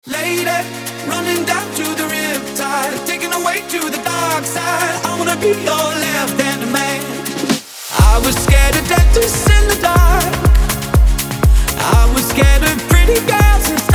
Lady, running down to the riptide, taken away to the dark side. I wanna be your left-hand man. I was scared of dentists in the dark. I was scared of pretty girls.